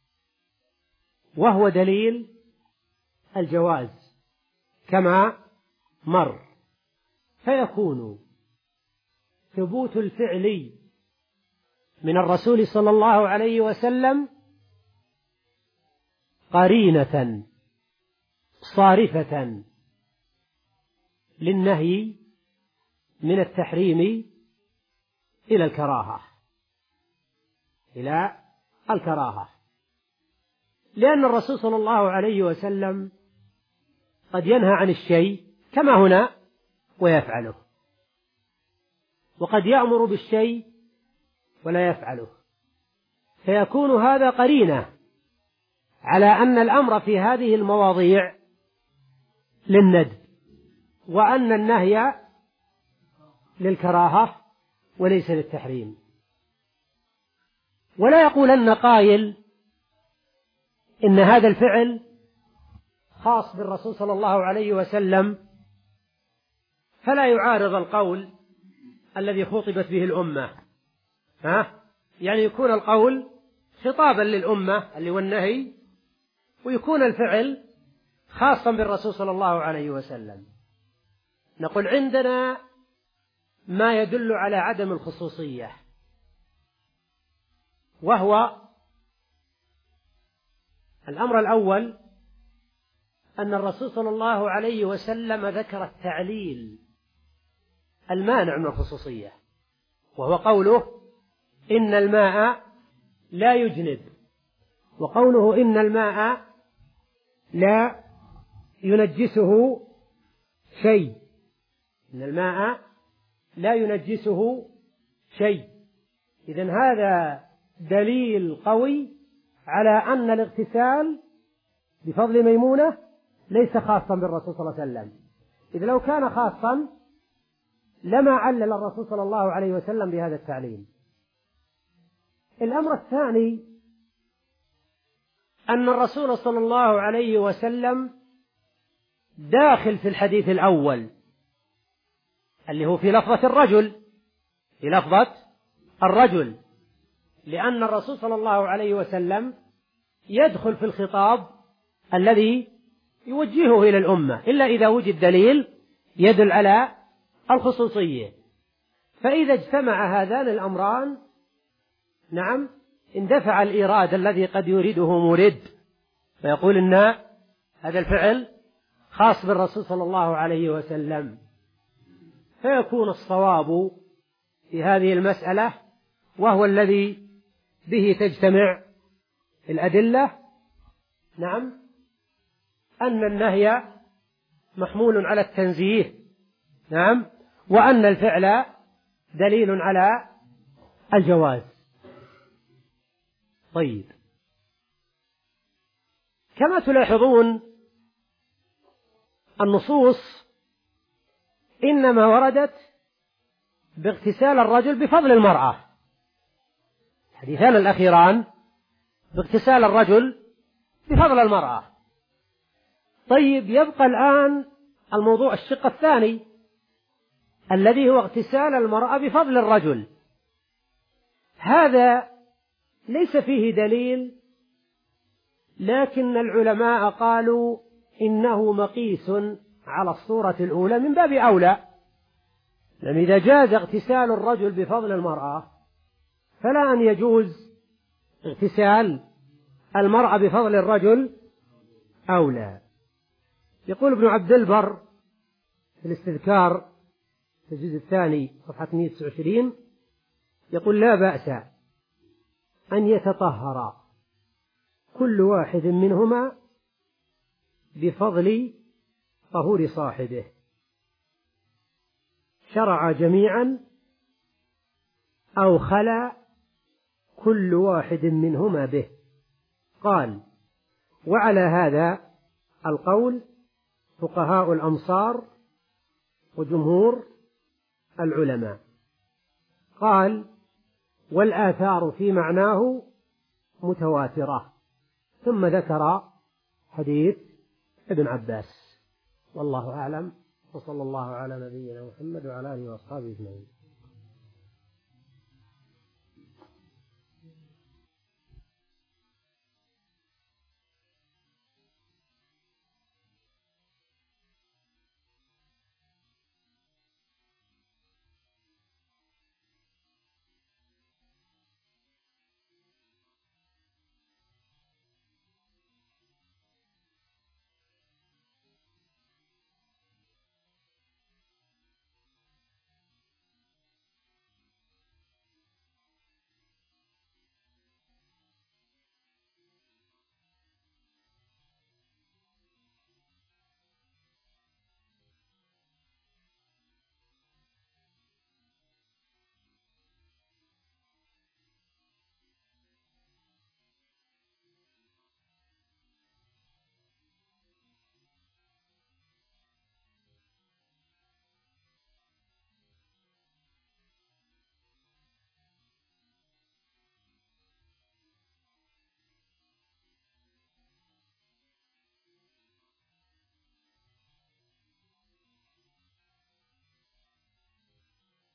وهو دليل الجواز كما مر، فيكون ثبوت الفعل من الرسول صلى الله عليه وسلم قرينة صارفة للنهي من التحريم إلى الكراهة إلى الكراهة لأن الرسول صلى الله عليه وسلم قد ينهى عن الشيء كما هنا ويفعله، وقد يأمر بالشيء ولا يفعله، فيكون هذا قرينة على أن الأمر في هذه المواضيع للندب، وأن النهي للكراهة وليس للتحريم. ولا يقولن قائل إن هذا الفعل خاص بالرسول صلى الله عليه وسلم فلا يعارض القول الذي خطبت به الأمة، ها؟ يعني يكون القول خطابا للأمة اللي هو النهي، ويكون الفعل خاصا بالرسول صلى الله عليه وسلم. نقول عندنا ما يدل على عدم الخصوصية، وهو الأمر الأول أن الرسول صلى الله عليه وسلم ذكر التعليل المانع من الخصوصية، وهو قوله إن الماء لا يجنب، وقوله إن الماء لا ينجسه شيء، إن الماء لا ينجسه شيء. إذن هذا دليل قوي على أن الاغتسال بفضل ميمونة ليس خاصا بالرسول صلى الله عليه وسلم، إذا لو كان خاصا لما علل الرسول صلى الله عليه وسلم بهذا التعليل. الأمر الثاني أن الرسول صلى الله عليه وسلم داخل في الحديث الأول اللي هو في لفظة الرجل، في لفظة الرجل، لأن الرسول صلى الله عليه وسلم يدخل في الخطاب الذي يوجهه إلى الأمة إلا إذا وجد دليل يدل على الخصوصية. فإذا اجتمع هذان الأمران نعم اندفع الإيراد الذي قد يريده مريد فيقول إن هذا الفعل خاص بالرسول صلى الله عليه وسلم، فيكون الصواب في هذه المسألة وهو الذي به تجتمع الأدلة، نعم، أن النهي محمول على التنزيه، نعم، وأن الفعل دليل على الجواز. طيب، كما تلاحظون النصوص إنما وردت باغتسال الرجل بفضل المرأة، الحديثان الأخيران باغتسال الرجل بفضل المرأة. طيب، يبقى الآن الموضوع الشق الثاني الذي هو اغتسال المرأة بفضل الرجل. هذا ليس فيه دليل، لكن العلماء قالوا إنه مقيس على الصورة الأولى من باب أولى، لأن إذا جاز اغتسال الرجل بفضل المرأة فلا أن يجوز اغتسال المرأة بفضل الرجل أولى. يقول ابن عبد البر في الاستذكار في الجزء الثاني صفحة مئة وتسعة وعشرين، يقول: لا بأس أن يتطهر كل واحد منهما بفضل طهور صاحبه، شرع جميعا أو خلا كل واحد منهما به. قال: وعلى هذا القول فقهاء الأمصار وجمهور العلماء. قال: والآثار في معناه متواترة. ثم ذكر حديث ابن عباس. والله أعلم، وصلى الله على نبينا محمد وعلى آله وأصحابه أجمعين.